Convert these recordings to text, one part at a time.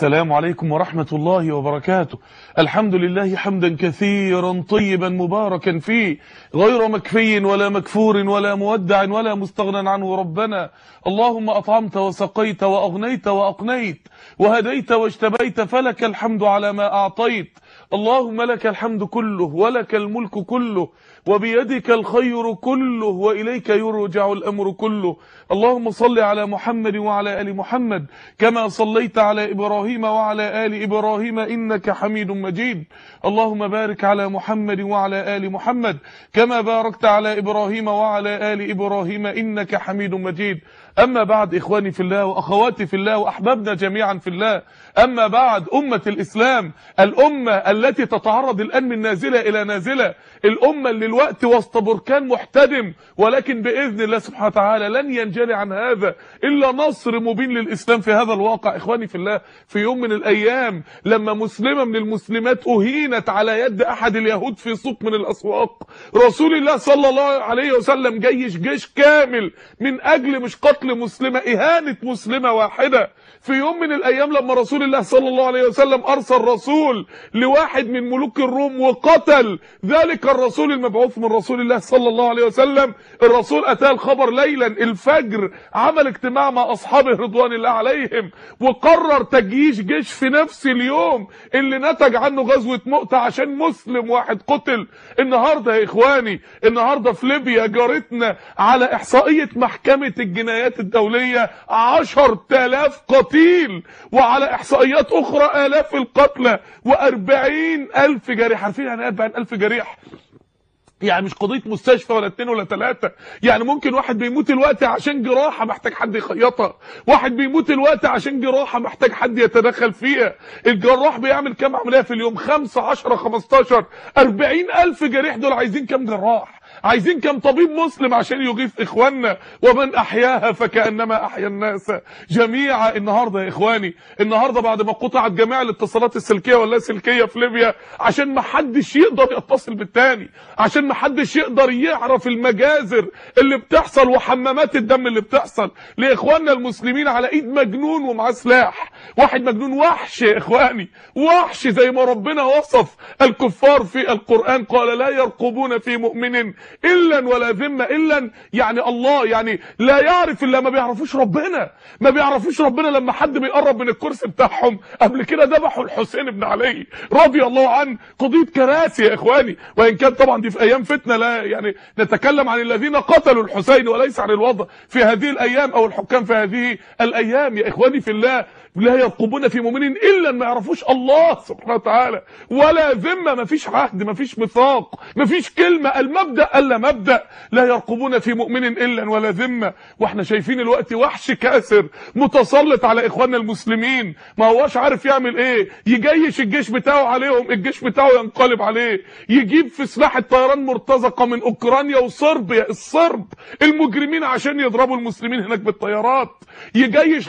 السلام عليكم ورحمة الله وبركاته. الحمد لله حمدا كثيرا طيبا مباركا فيه، غير مكفي ولا مكفور ولا مودع ولا مستغنى عنه ربنا. اللهم أطعمت وسقيت وأغنيت وأقنيت وهديت واجتبيت، فلك الحمد على ما أعطيت. اللهم لك الحمد كله ولك الملك كله وبيدك الخير كله وإليك يرجع الأمر كله. اللهم صل على محمد وعلى آل محمد كما صليت على إبراهيم وعلى آل إبراهيم إنك حميد مجيد. اللهم بارك على محمد وعلى آل محمد كما باركت على إبراهيم وعلى آل إبراهيم إنك حميد مجيد. أما بعد، إخواني في الله وأخواتي في الله وأحبابنا جميعا في الله، أما بعد، أمة الإسلام، الأمة التي تتعرض الآن من نازلة إلى نازلة، الأمة اللي الوقت وسط بركان محتدم، ولكن بإذن الله سبحانه وتعالى لن ينجلي عن هذا إلا نصر مبين للإسلام في هذا الواقع. إخواني في الله، في يوم من الأيام لما مسلمة من المسلمات أهينت على يد أحد اليهود في سوق من الأسواق، رسول الله صلى الله عليه وسلم جيش كامل من أجل مش قتل مسلمة، إهانة مسلمة واحدة. في يوم من الأيام لما رسول الله صلى الله عليه وسلم أرسل رسول لواحد من ملوك الروم وقتل ذلك الرسول المبعوث من رسول الله صلى الله عليه وسلم، الرسول أتاه الخبر ليلا الفجر، عمل اجتماع مع أصحابه رضوان الله عليهم وقرر تجيش جيش في نفس اليوم اللي نتج عنه غزوة مؤتة عشان مسلم واحد قتل. النهاردة يا إخواني، النهاردة في ليبيا جارتنا على إحصائية محكمة الجنايات الدولية 10,000 قتيل، وعلى إحصائيات أخرى آلاف القتلى و40,000 جريح. عارفين يعني 40,000 جريح؟ يعني مش قضية مستشفى ولا 2 ولا 3، يعني ممكن واحد بيموت الوقت عشان جراحة محتاج حد يخيطها، واحد بيموت الوقت عشان جراحة محتاج حد يتدخل فيها. الجراح بيعمل كام عملية في اليوم؟ 5 10 15. 40,000 جريح دول عايزين كام جراح؟ عايزين كام طبيب مسلم عشان يغيث إخواننا؟ ومن أحياها فكأنما أحيا الناس جميعا. النهاردة يا إخواني، النهاردة بعد ما قطعت جميع الاتصالات السلكية واللا سلكية في ليبيا عشان ما حدش يقدر يتصل بالتاني، عشان ما حدش يقدر يعرف المجازر اللي بتحصل وحمامات الدم اللي بتحصل لإخواننا المسلمين على إيد مجنون ومعاه سلاح. واحد مجنون وحش يا إخواني، وحش زي ما ربنا وصف الكفار في القرآن، قال لا يرقبون في مؤمن إلا ولا ذمة. إلا يعني الله، يعني لا يعرف إلا ما بيعرفوش ربنا، ما بيعرفوش ربنا. لما حد بيقرب من الكرسي بتاعهم، قبل كده ذبحوا الحسين بن علي رضي الله عنه. قضية كراسي يا إخواني، وإن كان طبعا دي في أيام فتنة، لا يعني نتكلم عن الذين قتلوا الحسين وليس عن الوضع في هذه الأيام أو الحكام في هذه الأيام. يا إخواني في الله، لا يرقبون في مؤمن إلا ما يعرفوش الله سبحانه وتعالى، ولا ذمة، ما فيش عهد، ما فيش ميثاق، ما فيش كلمة، المبدأ ألا مبدأ، لا يرقبون في مؤمن إلا ولا ذمة. واحنا شايفين الوقت وحش كاسر متسلط على إخواننا المسلمين، ما هواش عارف يعمل إيه، يجيش الجيش بتاعه عليهم، الجيش بتاعه ينقلب عليه، يجيب في سلاح الطيران مرتزقة من أوكرانيا وصربيا، الصرب المجرمين عشان يضربوا المسلمين هناك بالطيارات، يجيش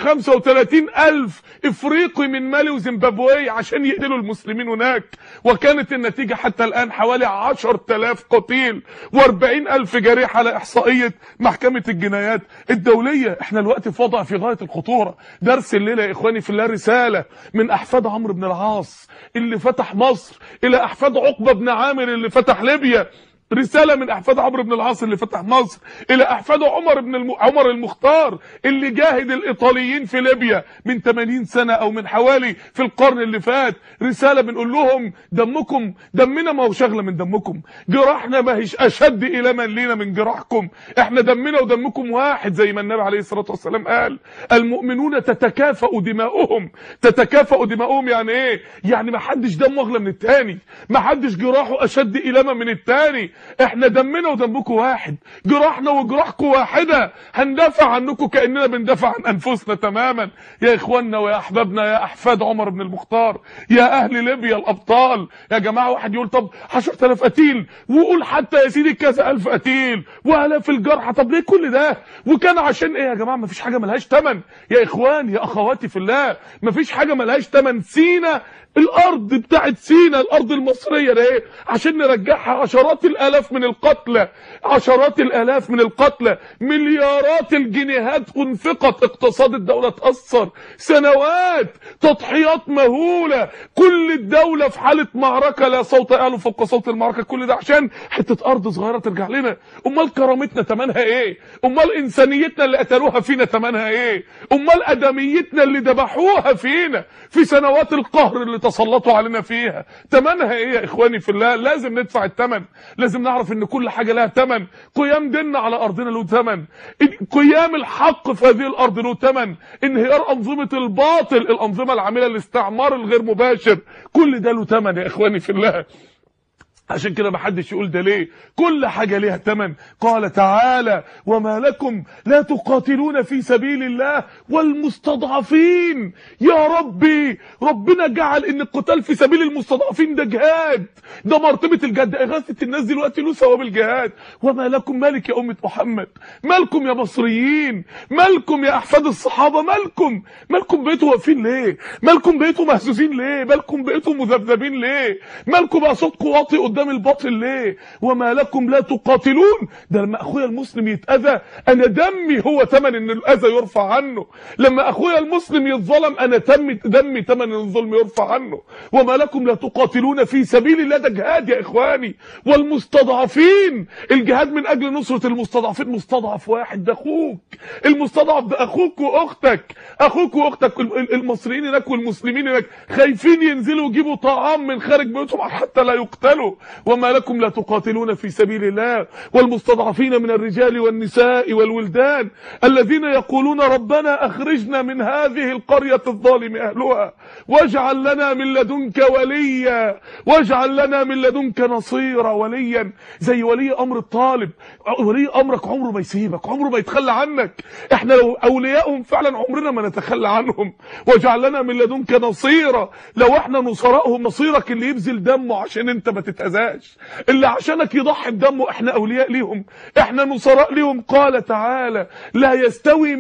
35,000 افريقي من مالي وزيمبابوي عشان يقتلوا المسلمين هناك. وكانت النتيجة حتى الآن حوالي 10,000 قتيل و40,000 جريح على إحصائية محكمة الجنايات الدولية. احنا الوقت في وضع في غاية الخطورة. درس الليلة يا إخواني في الله رسالة من أحفاد عمرو بن العاص اللي فتح مصر إلى أحفاد عقبة بن عامر اللي فتح ليبيا، رسالة من أحفاد عمرو بن العاص اللي فتح مصر إلى أحفاد عمر المختار اللي جاهد الإيطاليين في ليبيا من 80 سنة أو من حوالي في القرن اللي فات. رسالة بنقول لهم دمكم دمنا ما هو شغلة من دمكم، جراحنا ما هيش أشد إلما لينا من جراحكم، احنا دمنا ودمكم واحد زي ما النبي عليه الصلاة والسلام قال المؤمنون تتكافأ دماؤهم. تتكافأ دماؤهم يعني إيه؟ يعني ما حدش دمه أغلى من التاني، ما حدش جراحه أشد إلما من التاني، احنا دمنا ودمكم واحد، جراحنا وجراحكم واحدة، هندافع عنكم كأننا بندافع عن أنفسنا تماما. يا إخواننا ويا أحبابنا يا أحفاد عمر بن المختار، يا أهل ليبيا الأبطال. يا جماعة واحد يقول طب 10,000 قتيل، وقول حتى يا سيدي كذا ألف قتيل وآلاف الجرحى، طب ليه كل ده؟ وكان عشان إيه يا جماعة؟ مفيش حاجة ملهاش تمن يا إخوان يا أخواتي في الله، مفيش حاجة ملهاش تمن. سينا الارض بتاعت سينا، الارض المصرية ده ايه عشان نرجعها؟ عشرات الالاف من القتلى، عشرات الالاف من القتلى، مليارات الجنيهات انفقت، اقتصاد الدولة اتأثر، سنوات تضحيات مهولة، كل الدولة في حالة معركة لا صوت يعلو فوق صوت المعركة، كل ده عشان حتة ارض صغيرة ترجع لنا. امال كرامتنا تمنها ايه؟ امال انسانيتنا اللي قتلوها فينا تمنها ايه؟ امال ادميتنا اللي ذبحوها فينا في سنوات القهر اللي تسلطوا علينا فيها تمنها ايه يا اخواني في الله؟ لازم ندفع الثمن، لازم نعرف ان كل حاجة لها ثمن. قيام ديننا على ارضنا له ثمن، قيام الحق في هذه الارض له ثمن، انهيار انظمة الباطل، الانظمة العاملة للاستعمار الغير مباشر، كل ده له ثمن يا اخواني في الله. عشان كده محدش يقول ده ليه، كل حاجة ليها ثمن. قال تعالى: وما لكم لا تقاتلون في سبيل الله والمستضعفين. يا ربي، ربنا جعل ان القتال في سبيل المستضعفين ده جهاد، ده مرتبة الجهاد، اغاثة الناس دلوقتي له ثواب الجهاد. وما لكم، مالك يا أمة محمد، مالكم يا مصريين، مالكم يا احفاد الصحابة، مالكم بقيتوا واقفين ليه؟ مالكم بقيتوا مهزوزين ليه؟ مالكم بقيتوا مذبذبين ليه؟ مالكم بقى صوتكم واطي قدام الباطل ليه؟ وما لكم لا تقاتلون. ده لما اخويا المسلم يتأذى انا دمي هو ثمن ان الاذى يرفع عنه، لما اخويا المسلم يتظلم انا دمي ثمن ان الظلم يرفع عنه. وما لكم لا تقاتلون في سبيل الله، ده جهاد يا اخواني. والمستضعفين، الجهاد من اجل نصرة المستضعفين. مستضعف واحد ده اخوك، المستضعف ده اخوك واختك، اخوك واختك. المصريين هناك والمسلمين هناك خايفين ينزلوا يجيبوا طعام من خارج بيوتهم حتى لا يقتلوا. وما لكم لا تقاتلون في سبيل الله والمستضعفين من الرجال والنساء والولدان الذين يقولون ربنا اخرجنا من هذه القرية الظالم اهلها واجعل لنا من لدنك وليا واجعل لنا من لدنك نصيرا. وليا زي ولي امر الطالب، ولي امرك عمره ما يسيبك، عمره ما يتخلى عنك. احنا لو اوليائهم فعلا عمرنا ما نتخلى عنهم. واجعل لنا من لدنك نصيرا، لو احنا نصرائهم، نصيرك اللي يبذل دمه عشان انت ما تتأذاش، اللي عشانك يضحي بدمه، احنا اولياء ليهم، احنا نصراء ليهم. قال تعالى: لا يستوي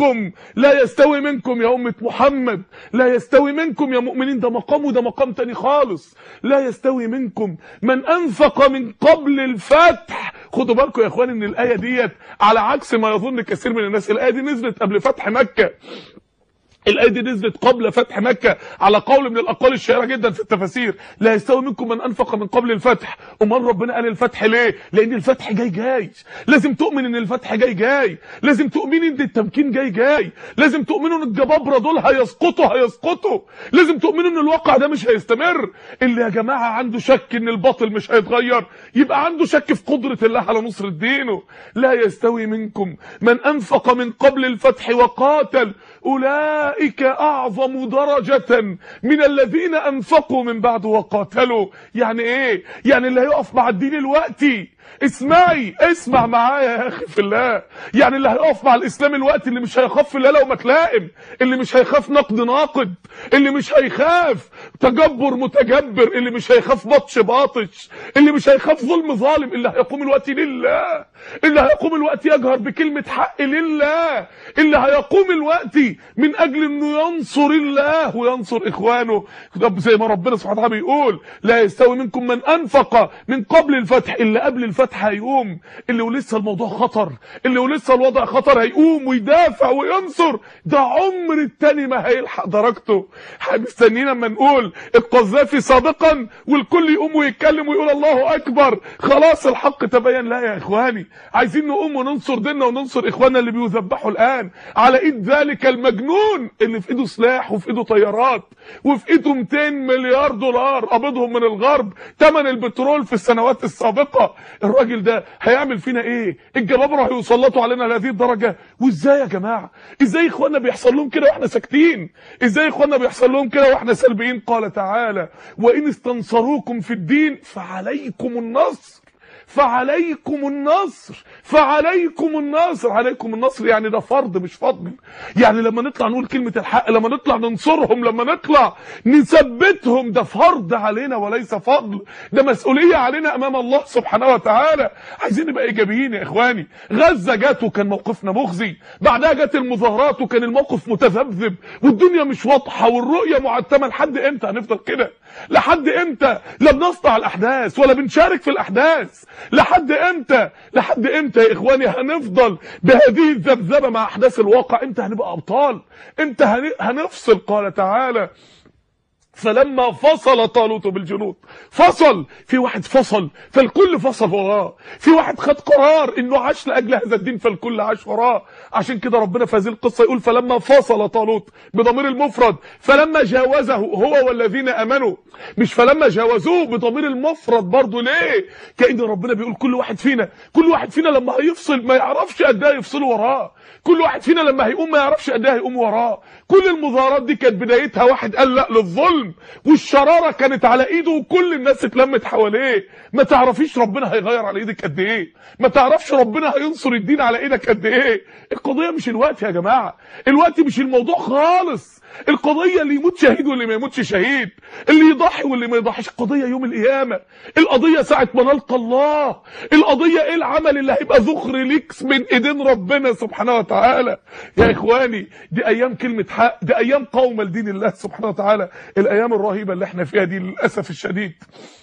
منكم يا أمة محمد، لا يستوي منكم يا مؤمنين. ده مقام وده مقام تاني خالص. لا يستوي منكم من انفق من قبل الفتح. خدوا بالكم يا اخوان ان الايه ديت على عكس ما يظن كثير من الناس، الايه دي نزلت قبل فتح مكة، الآية دي نزلت قبل فتح مكة على قول من الأقوال الشهيرة جدا في التفاسير. لا يستوي منكم من أنفق من قبل الفتح. أمال ربنا قال الفتح ليه؟ لأن الفتح جاي، لازم تؤمن إن الفتح جاي، لازم تؤمن إن التمكين جاي، لازم تؤمنوا إن الجبابرة دول هيسقطوا، لازم تؤمنوا إن الواقع ده مش هيستمر. اللي يا جماعة عنده شك إن الباطل مش هيتغير يبقى عنده شك في قدرة الله على نصر دينه. لا يستوي منكم من أنفق من قبل الفتح وقاتل أولئك أعظم درجة من الذين أنفقوا من بعد وقاتلوا. يعني إيه؟ يعني اللي هيقف مع الدين الوقتي، اسمع معايا يا أخي في الله، يعني اللي هيقف مع الإسلام الوقت، اللي مش هيخاف في الله لو متلائم، اللي مش هيخاف نقد ناقد، اللي مش هيخاف تجبر متجبر، اللي مش هيخاف باطش، اللي مش هيخاف ظلم ظالم، اللي هيقوم الوقت لله، اللي هيقوم الوقت يجهر بكلمة حق لله، اللي هيقوم الوقت من أجل إنه ينصر الله وينصر إخوانه. زي ما ربنا سبحانه وتعالى بيقول: لا يستوي منكم من أنفق من قبل الفتح. اللي قبل الفتح هيقوم، اللي ولسه الموضوع خطر، اللي ولسه الوضع خطر هيقوم ويدافع وينصر. ده عمر التاني ما هيلحق درجته. مستنيين اما نقول القذافي سابقا والكل يقوم ويتكلم ويقول الله أكبر، خلاص الحق تبين. لا يا إخواني، عايزين نقوم وننصر ديننا وننصر إخواننا اللي بيذبحوا الآن على إيد ذلك المجنون اللي في إيده سلاح وفي إيده طيارات وفي إيده 200 مليار دولار قبضهم من الغرب ثمن البترول في السنوات السابقة. الراجل ده هيعمل فينا إيه؟ الجبابرة هيسلطوا علينا لهذه الدرجة؟ وإزاي يا جماعة؟ إزاي إخواننا بيحصل لهم كده وإحنا ساكتين؟ إزاي إخواننا بيحصل لهم كده وإحنا سلبيين؟ قال تعالى: وإن استنصروكم في الدين فعليكم النصر. فعليكم النصر. عليكم النصر يعني ده فرض مش فضل. يعني لما نطلع نقول كلمة الحق، لما نطلع ننصرهم، لما نطلع نثبتهم، ده فرض علينا وليس فضل، ده مسؤولية علينا امام الله سبحانه وتعالى. عايزين نبقى ايجابيين يا اخواني. غزة جت وكان موقفنا مخزي، بعدها جت المظاهرات وكان الموقف متذبذب والدنيا مش واضحة والرؤية معتمة. لحد امتى هنفضل كده؟ لحد امتى لا بنصنع الاحداث ولا بنشارك في الاحداث؟ لحد امتى؟ لحد امتى يا اخواني هنفضل بهذه الذبذبه مع احداث الواقع؟ امتى هنبقى ابطال؟ امتى هنفصل؟ قال تعالى: فلما فصل طالوت بالجنود. فصل، في واحد فصل فالكل فصل وراه، في واحد خد قرار انه عاش لاجل هذا الدين فالكل عاش وراه. عشان كده ربنا في هذه القصه يقول: فلما فصل طالوت بضمير المفرد، فلما جاوزه هو والذين امنوا، مش فلما جاوزوه بضمير المفرد برضه. ليه؟ كأن ربنا بيقول كل واحد فينا لما هيفصل ما يعرفش قد ايه يفصلوا وراه، كل واحد فينا لما هيقوم ما يعرفش قد ايه هيقوم وراه. كل المظاهرات دي كانت بدايتها واحد قال لا للظلم، والشراره كانت على ايده وكل الناس اتلمت حواليه. ما تعرفيش ربنا هيغير على ايدك قد ايه، ما تعرفش ربنا هينصر الدين على ايدك قد ايه. القضيه مش الوقت يا جماعه، الوقت مش الموضوع خالص. القضيه اللي يموت شهيد واللي ما يموتش شهيد، اللي يضحي واللي ما يضحيش. القضيه يوم القيامه، القضيه ساعه ما نلقى الله، القضيه ايه العمل اللي هيبقى ذخر ليك من ايدين ربنا سبحانه وتعالى. يا اخواني دي ايام كلمه حق، دي ايام قومه لدين الله سبحانه وتعالى. الايام الرهيبه اللي احنا فيها دي للاسف الشديد،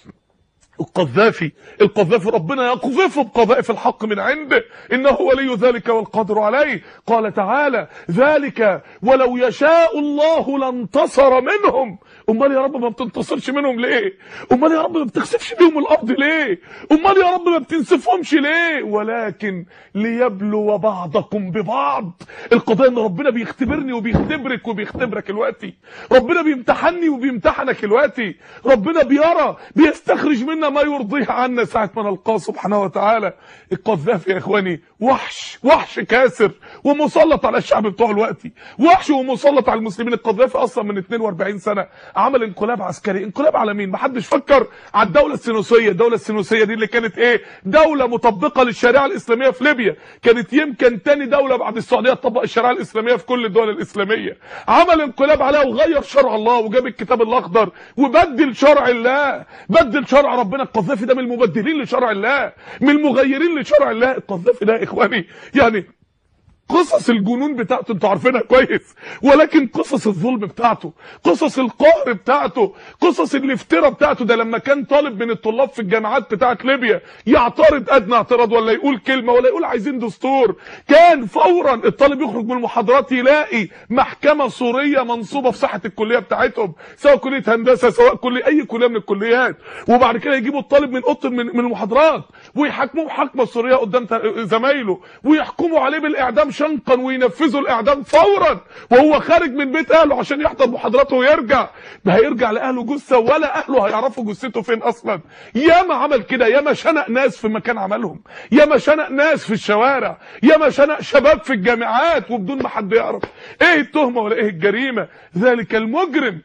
القذافي ربنا يقذفه بقذائف الحق من عنده، انه ولي ذلك والقادر عليه. قال تعالى: ذلك ولو يشاء الله لانتصر منهم. امال يا رب ما بتنتصرش منهم ليه؟ امال يا رب ما بتخسفش بيهم الارض ليه؟ امال يا رب ما بتنسفهمش ليه؟ ولكن ليبلو بعضكم ببعض. القضيه ان ربنا بيختبرني وبيختبرك وبيختبرك دلوقتي، ربنا بيمتحني وبيمتحنك دلوقتي، ربنا بيرى بيستخرج منا ما يرضيه عنا ساعه ما نلقاه سبحانه وتعالى. القذافي يا اخواني وحش كاسر ومسلط على الشعب بتوعه دلوقتي، وحش ومسلط على المسلمين. القذافي اصلا من 42 سنه عمل انقلاب عسكري. انقلاب على مين؟ محدش فكر على الدوله السنوسيه. الدوله السنوسيه دي اللي كانت ايه؟ دوله مطبقه للشريعه الاسلاميه في ليبيا، كانت يمكن تاني دوله بعد السعوديه تطبق الشريعه الاسلاميه في كل الدول الاسلاميه. عمل انقلاب عليها وغير شرع الله وجاب الكتاب الاخضر وبدل شرع الله، بدل شرع ربنا. القذافي ده من المبدلين لشرع الله، من المغيرين لشرع الله. القذافي ده يا اخواني يعني قصص الجنون بتاعته انتوا عارفينها كويس، ولكن قصص الظلم بتاعته، قصص القهر بتاعته، قصص الافتراء بتاعته. ده لما كان طالب من الطلاب في الجامعات بتاعت ليبيا يعترض ادنى اعتراض ولا يقول كلمه ولا يقول عايزين دستور، كان فورا الطالب يخرج من المحاضرات يلاقي محكمه سوريه منصوبه في ساحه الكليه بتاعتهم، سواء كليه هندسه سواء كليه اي كليه من الكليات، وبعد كده يجيبوا الطالب من اوضه من المحاضرات ويحاكموه محاكمه سوريه قدام زمايله ويحكموا عليه بالاعدام شنقا وينفذوا الاعدام فورا وهو خارج من بيت اهله عشان يحضر محاضراته ويرجع. ما هيرجع لاهله جثه ولا اهله هيعرفوا جثته فين اصلا. ياما عمل كده، ياما شنق ناس في مكان عملهم، ياما شنق ناس في الشوارع، ياما شنق شباب في الجامعات وبدون ما حد يعرف ايه التهمه ولا ايه الجريمه. ذلك المجرم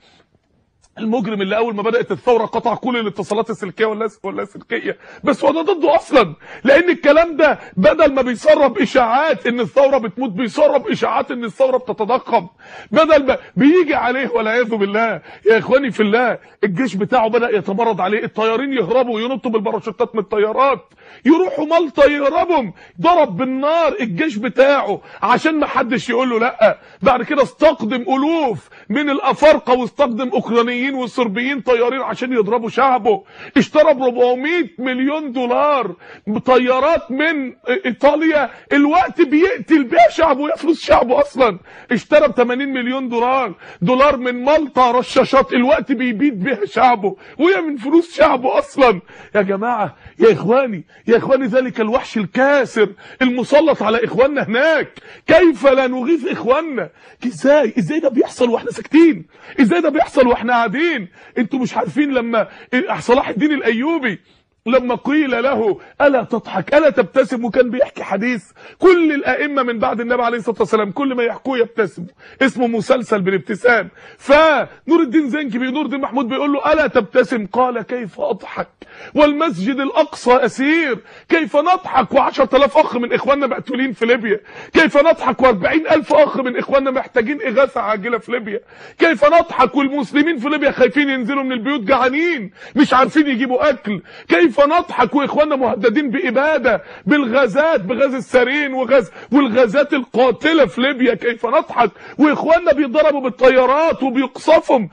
اللي اول ما بدات الثوره قطع كل الاتصالات السلكيه ولا سلكيه، بس هو ده ضده اصلا، لان الكلام ده بدل ما بيسرب اشاعات ان الثوره بتموت بيسرب اشاعات ان الثوره بتتضخم، بدل ما بيجي عليه والعياذ بالله. يا اخواني في الله الجيش بتاعه بدا يتمرد عليه، الطيارين يهربوا ينطوا بالباراشوتات من الطيارات يروحوا مالطا يهربوا، ضرب بالنار الجيش بتاعه عشان ما حدش يقول له لا. بعد كده استقدم الوف من الافارقه واستقدم اوكرانيين والصربيين طيارين عشان يضربوا شعبه، اشترى ب 400 مليون دولار بطيارات من ايطاليا الوقت بيقتل بيها شعبه وهي فلوس شعبه اصلا، اشترى ب 80 مليون دولار من مالطا رشاشات الوقت بيبيد بيها شعبه وهي من فلوس شعبه اصلا. يا جماعه يا اخواني ذلك الوحش الكاسر المسلط على اخواننا هناك، كيف لا نغيث اخواننا؟ ازاي ده بيحصل واحنا ساكتين؟ ازاي ده بيحصل واحنا قاعدين؟ انتوا مش عارفين لما صلاح الدين الايوبي لما قيل له ألا تضحك ألا تبتسم، وكان بيحكي حديث كل الأئمة من بعد النبي عليه الصلاة والسلام كل ما يحكوه يبتسموا، اسمه مسلسل بالابتسام. فنور الدين زنكي نور الدين محمود بيقول له ألا تبتسم؟ قال كيف أضحك والمسجد الأقصى أسير؟ كيف نضحك و10,000 أخ من إخواننا مقتولين في ليبيا؟ كيف نضحك و40,000 أخ من إخواننا محتاجين إغاثة عاجلة في ليبيا؟ كيف نضحك والمسلمين في ليبيا خايفين ينزلوا من البيوت جعانين مش عارفين يجيبوا أكل؟ كيف نضحك واخواننا مهددين بإبادة بالغازات، بغاز السارين والغازات القاتلة في ليبيا؟ كيف نضحك واخواننا بيضربوا بالطيارات وبيقصفهم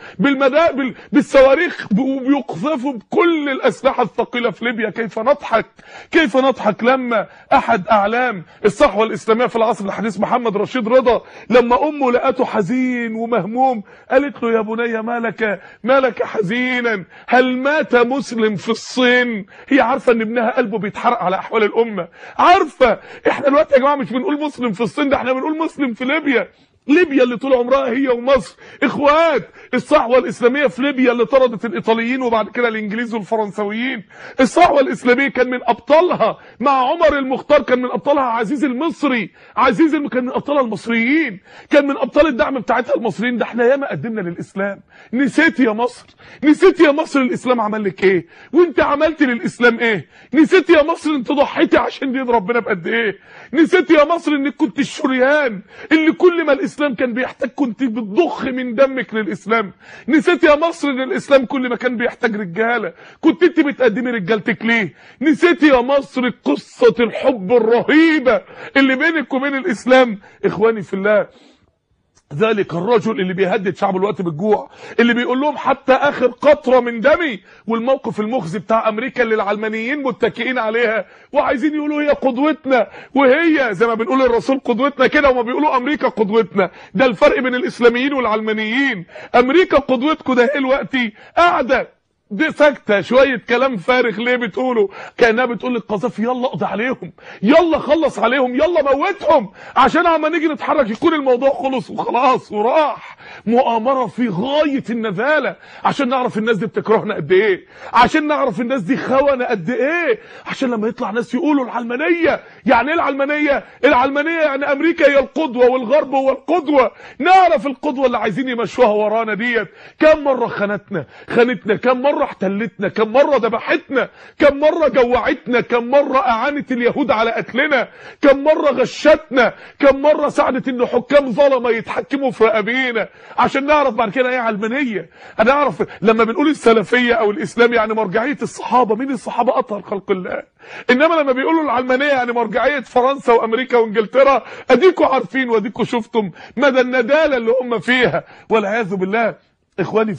بالصواريخ وبيقذفوا بكل الأسلحة الثقيلة في ليبيا؟ كيف نضحك؟ كيف نضحك لما أحد أعلام الصحوة الإسلامية في العصر الحديث محمد رشيد رضا لما أمه لقته حزين ومهموم قالت له يا بني مالك حزينا؟ هل مات مسلم في الصين؟ هي عارفه ان ابنها قلبه بيتحرق على احوال الامه، عارفه. احنا دلوقتي يا جماعه مش بنقول مسلم في الصين، ده احنا بنقول مسلم في ليبيا. ليبيا اللي طول عمرها هي ومصر اخوات، الصحوه الاسلاميه في ليبيا اللي طردت الايطاليين وبعد كده الانجليز والفرنساويين. الصحوه الاسلاميه كان من ابطالها مع عمر المختار، كان من ابطالها عزيز المصري، كان من ابطالها المصريين، كان من ابطال الدعم بتاعتها المصريين. ده احنا ياما قدمنا للاسلام. نسيت يا مصر؟ نسيت يا مصر الاسلام عمل لك ايه؟ وانت عملت للاسلام ايه؟ نسيت يا مصر انت ضحيتي عشان دين ربنا بقد ايه؟ نسيت يا مصر انك كنت الشريان اللي كل ما الاسلام كان بيحتاج كنت بتضخ من دمك للاسلام؟ نسيت يا مصر ان الاسلام كل ما كان بيحتاج رجاله كنت انت بتقدمي رجالتك ليه؟ نسيت يا مصر قصه الحب الرهيبه اللي بينك وبين الاسلام؟ اخواني في الله، ذلك الرجل اللي بيهدد شعب الوقت بالجوع، اللي بيقول لهم حتى اخر قطره من دمي، والموقف المخزي بتاع امريكا اللي العلمانيين متكئين عليها وعايزين يقولوا هي قدوتنا، وهي زي ما بنقول الرسول قدوتنا كده وما بيقولوا امريكا قدوتنا. ده الفرق بين الاسلاميين والعلمانيين. امريكا قدوتكم ده ايه دلوقتي؟ قاعده دي ساكته، شويه كلام فارغ. ليه بتقولوا؟ كانها بتقول للقذافي يلا اقضي عليهم، يلا خلص عليهم، يلا موتهم، عشان اما نيجي نتحرك يكون الموضوع خلص وخلاص وراح. مؤامره في غايه النذاله عشان نعرف الناس دي بتكرهنا قد ايه، عشان نعرف الناس دي خونه قد ايه، عشان لما يطلع ناس يقولوا العلمانيه. يعني ايه العلمانيه؟ العلمانيه يعني امريكا هي القدوه والغرب هو القدوه. نعرف القدوه اللي عايزين يمشوها ورانا ديت كم مره خانتنا، كم مره احتلتنا، كم مره ذبحتنا، كم مره جوعتنا، كم مره اعانت اليهود على قتلنا، كم مره غشتنا، كم مره ساعدت ان حكام ظلمه يتحكموا في رقابينا. عشان نعرف بعد كده ايه علمانيه. انا اعرف لما بنقول السلفيه او الاسلام يعني مرجعيه الصحابه، مين الصحابه؟ اطهر خلق الله. انما لما بيقولوا العلمانيه يعني مرجعيه فرنسا وامريكا وانجلترا، اديكوا عارفين واديكوا شفتم مدى النداله اللي هم فيها والعياذ بالله. اخواني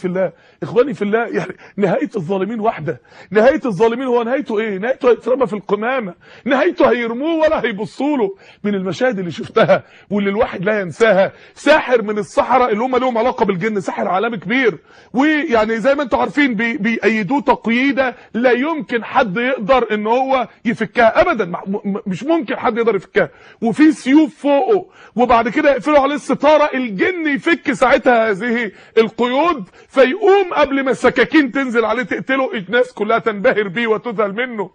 في الله، يعني نهايه الظالمين واحده. نهايه الظالمين هو نهايته ايه؟ نهايته هيترمى في القمامه، نهايته هيرموه ولا هيبصوا له. من المشاهد اللي شفتها واللي الواحد لا ينساها، ساحر من السحره اللي هم لهم علاقه بالجن، ساحر عالمي كبير، ويعني زي ما انتم عارفين بيأيدوه تقييده لا يمكن حد يقدر ان هو يفكها ابدا، مش ممكن حد يقدر يفكها، وفي سيوف فوقه، وبعد كده يقفلوا عليه الستاره، الجن يفك ساعتها هذه القيود فيقوم قبل ما السكاكين تنزل عليه تقتله، الناس كلها تنبهر بيه وتذهل منه.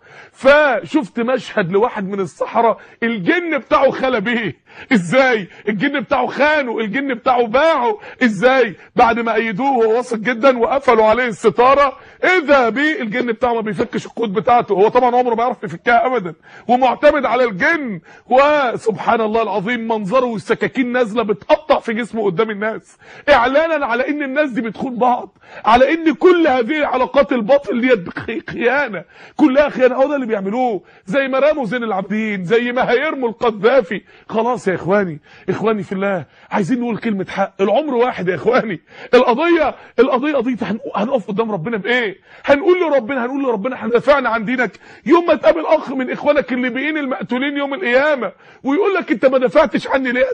فشفت مشهد لواحد من الصحراء الجن بتاعه خلى بيه. ازاي؟ الجن بتاعه خانه، الجن بتاعه باعه. ازاي؟ بعد ما ايدوه وهو واثق جدا وقفلوا عليه الستاره، اذا بيه الجن بتاعه ما بيفكش القوت بتاعته. هو طبعا عمره ما يعرف يفكها ابدا ومعتمد على الجن، وسبحان الله العظيم منظره والسكاكين نازله بتقطع في جسمه قدام الناس، اعلانا على ان الناس دي بتخون بعض، على ان كل هذه علاقات الباطل ديت خيانه، كلها خيانه. هو ده اللي بيعملوه، زي ما رموا زين العابدين، زي ما هيرموا القذافي. خلاص يا اخواني في الله، عايزين نقول كلمه حق. العمر واحد يا اخواني. القضيه قضيه هنقف قدام ربنا بايه؟ هنقول لربنا احنا دافعنا عن دينك. يوم ما تقابل اخ من اخوانك الليبيين المقتولين يوم القيامه ويقول لك انت ما دافعتش عني ليه،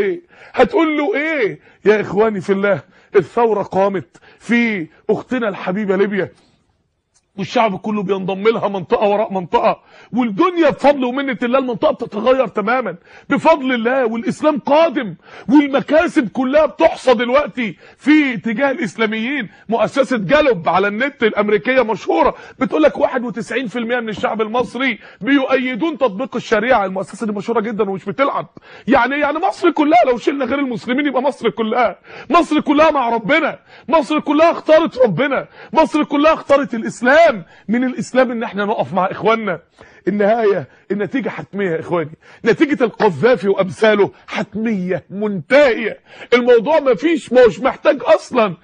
هتقول له ايه؟ يا اخواني في الله، الثوره قامت في اختنا الحبيبه ليبيا، والشعب كله بينضم لها منطقة وراء منطقة، والدنيا بفضل ومنة الله المنطقة بتتغير تماما بفضل الله، والإسلام قادم، والمكاسب كلها بتحصى دلوقتي في اتجاه الإسلاميين. مؤسسة جالوب على النت الأمريكية مشهورة بتقول لك 91% من الشعب المصري بيؤيدون تطبيق الشريعة. المؤسسة دي مشهورة جدا ومش بتلعب. يعني مصر كلها لو شلنا غير المسلمين يبقى مصر كلها، مصر كلها مع ربنا، مصر كلها اختارت ربنا، مصر كلها اختارت الإسلام. من الإسلام ان احنا نقف مع اخواننا. النهاية النتيجة حتمية يا اخواني، نتيجة القذافي وامثاله حتمية منتهية. الموضوع مش محتاج اصلا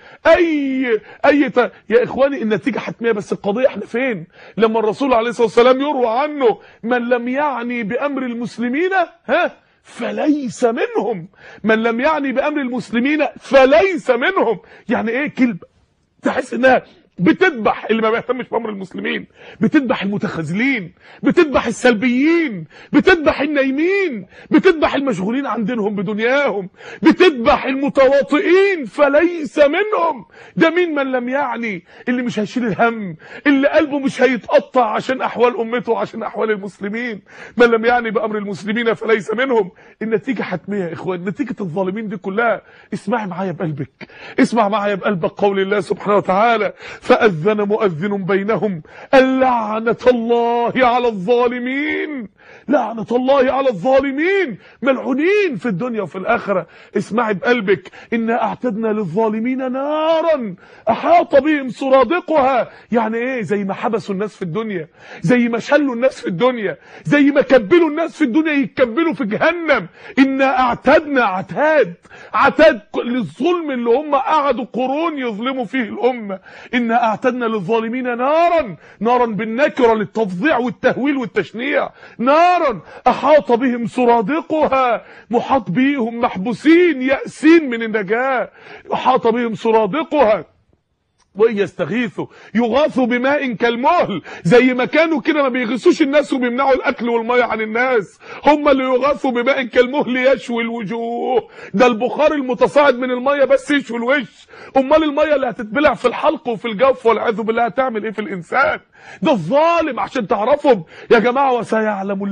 يا اخواني النتيجة حتمية. بس القضية احنا فين لما الرسول عليه الصلاة والسلام يروى عنه من لم يعني بامر المسلمين فليس منهم، من لم يعني بامر المسلمين فليس منهم. يعني ايه كلمة تحس انها بتذبح اللي ما بيهتمش بامر المسلمين، بتذبح المتخاذلين، بتذبح السلبيين، بتذبح النايمين، بتذبح المشغولين عن دينهم بدنياهم، بتذبح المتواطئين فليس منهم. ده مين من لم يعني؟ اللي مش هيشيل الهم، اللي قلبه مش هيتقطع عشان احوال امته وعشان احوال المسلمين. من لم يعني بامر المسلمين فليس منهم. النتيجه حتميه يا اخوان، نتيجه الظالمين دي كلها. اسمعي معايا بقلبك، اسمع معايا بقلبك قول الله سبحانه وتعالى فأذن مؤذن بينهم اللعنة الله على الظالمين. لعنة الله على الظالمين، ملعونين في الدنيا وفي الآخرة. اسمعي بقلبك إنا أعتدنا للظالمين نارا أحاط بهم سرادقها. يعني إيه؟ زي ما حبسوا الناس في الدنيا، زي ما شلوا الناس في الدنيا، زي ما كبلوا الناس في الدنيا يتكبلوا في جهنم. إنا أعتدنا عتاد للظلم اللي هم قعدوا قرون يظلموا فيه الأمة. إنا أعتدنا للظالمين نارا بالنكرة للتفظيع والتهويل والتشنيع. نارا أحاط بهم سرادقها، محاط بيهم محبوسين يأسين من النجاة. أحاط بهم سرادقها وإن يستغيثوا يغاثوا بماء كالمهل. زي ما كانوا كده ما بيغيثوش الناس وبيمنعوا الاكل والميه عن الناس، هم اللي يغاثوا بماء كالمهل يشوي الوجوه. ده البخار المتصاعد من الميه بس يشوي الوش، امال الميه اللي هتتبلع في الحلق وفي الجوف والعياذ بالله هتعمل ايه في الانسان؟ ده الظالم. عشان تعرفهم يا جماعه وسيعلم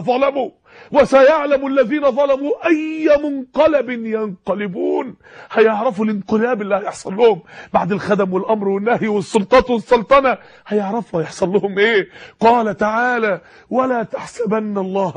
الذين ظلموا اي منقلب ينقلبون. هيعرفوا الانقلاب اللي هيحصل لهم بعد الخدم والامر والنهي والسلطات والسلطنه، هيعرفوا هيحصل لهم ايه. قال تعالى ولا تحسبن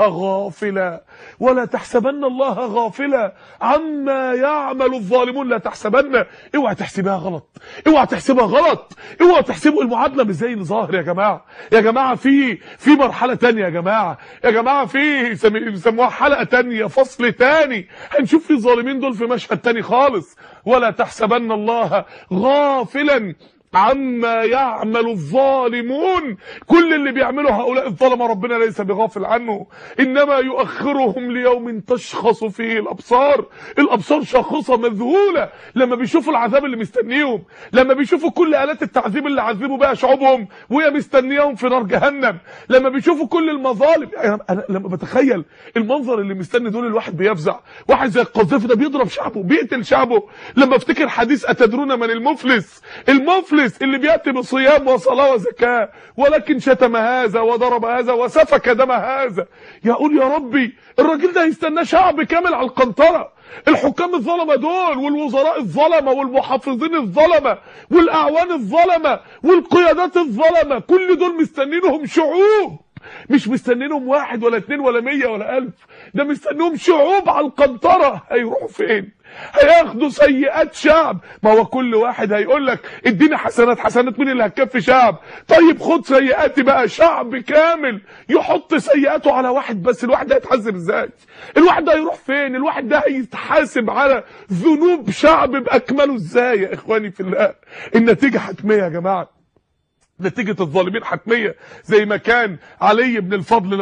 الله غافلا عما يعمل الظالمون. لا تحسبن، اوعى تحسبها غلط، اوعى تحسبوا المعادله مش زي اللي ظاهر. يا جماعه في مرحله تانية، يا جماعه في بيسموها حلقه تانية، فصل تاني، هنشوف في الظالمين دول في مشهد تاني خالص. ولا تحسبن الله غافلا عما يعمل الظالمون. كل اللي بيعمله هؤلاء الظلمه ربنا ليس بغافل عنه، انما يؤخرهم ليوم تشخص فيه الابصار شاخصه مذهوله لما بيشوفوا العذاب اللي مستنيهم، لما بيشوفوا كل آلات التعذيب اللي عذبوا بها شعوبهم وهي مستنياهم في نار جهنم، لما بيشوفوا كل المظالم. انا لما بتخيل المنظر اللي مستني دول الواحد بيفزع. واحد زي القذافي ده بيضرب شعبه، بيقتل شعبه. لما افتكر حديث اتدرون من المفلس اللي بيأتي بصيام وصلاة وزكاة ولكن شتم هذا وضرب هذا وسفك دم هذا، يقول يا ربي الراجل ده هيستنى شعب كامل على القنطرة. الحكام الظلمة دول والوزراء الظلمة والمحافظين الظلمة والأعوان الظلمة والقيادات الظلمة، كل دول مستنينهم شعوب، مش مستنينهم 1 ولا 2 ولا 100 ولا 1000، ده مستنيهم شعوب على القنطرة. هيروحوا فين؟ هياخدوا سيئات شعب. ما هو كل واحد هيقول لك اديني حسنات مين اللي هتكفي شعب؟ طيب خد سيئاتي بقى. شعب كامل يحط سيئاته على واحد بس، الواحد ده هيتحاسب ازاي؟ الواحد ده هيروح فين؟ الواحد ده هيتحاسب على ذنوب شعب باكمله ازاي؟ يا اخواني في الله النتيجه حتميه يا جماعه، نتيجة الظالمين حتمية. زي ما كان علي بن الفضل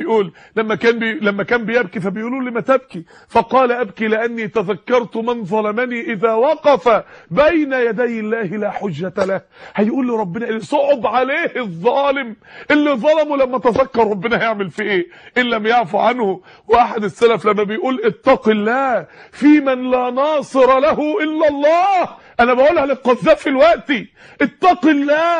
لما كان بيبكي فبيقولوا لي ما تبكي؟ فقال ابكي لاني تذكرت من ظلمني اذا وقف بين يدي الله لا حجة له. هيقول له ربنا اللي صعب عليه الظالم اللي ظلمه لما تذكر ربنا هيعمل فيه ايه ان لم يعفو عنه. واحد السلف لما بيقول اتق الله في من لا ناصر له الا الله، انا بقولها للقذافي دلوقتي، اتق الله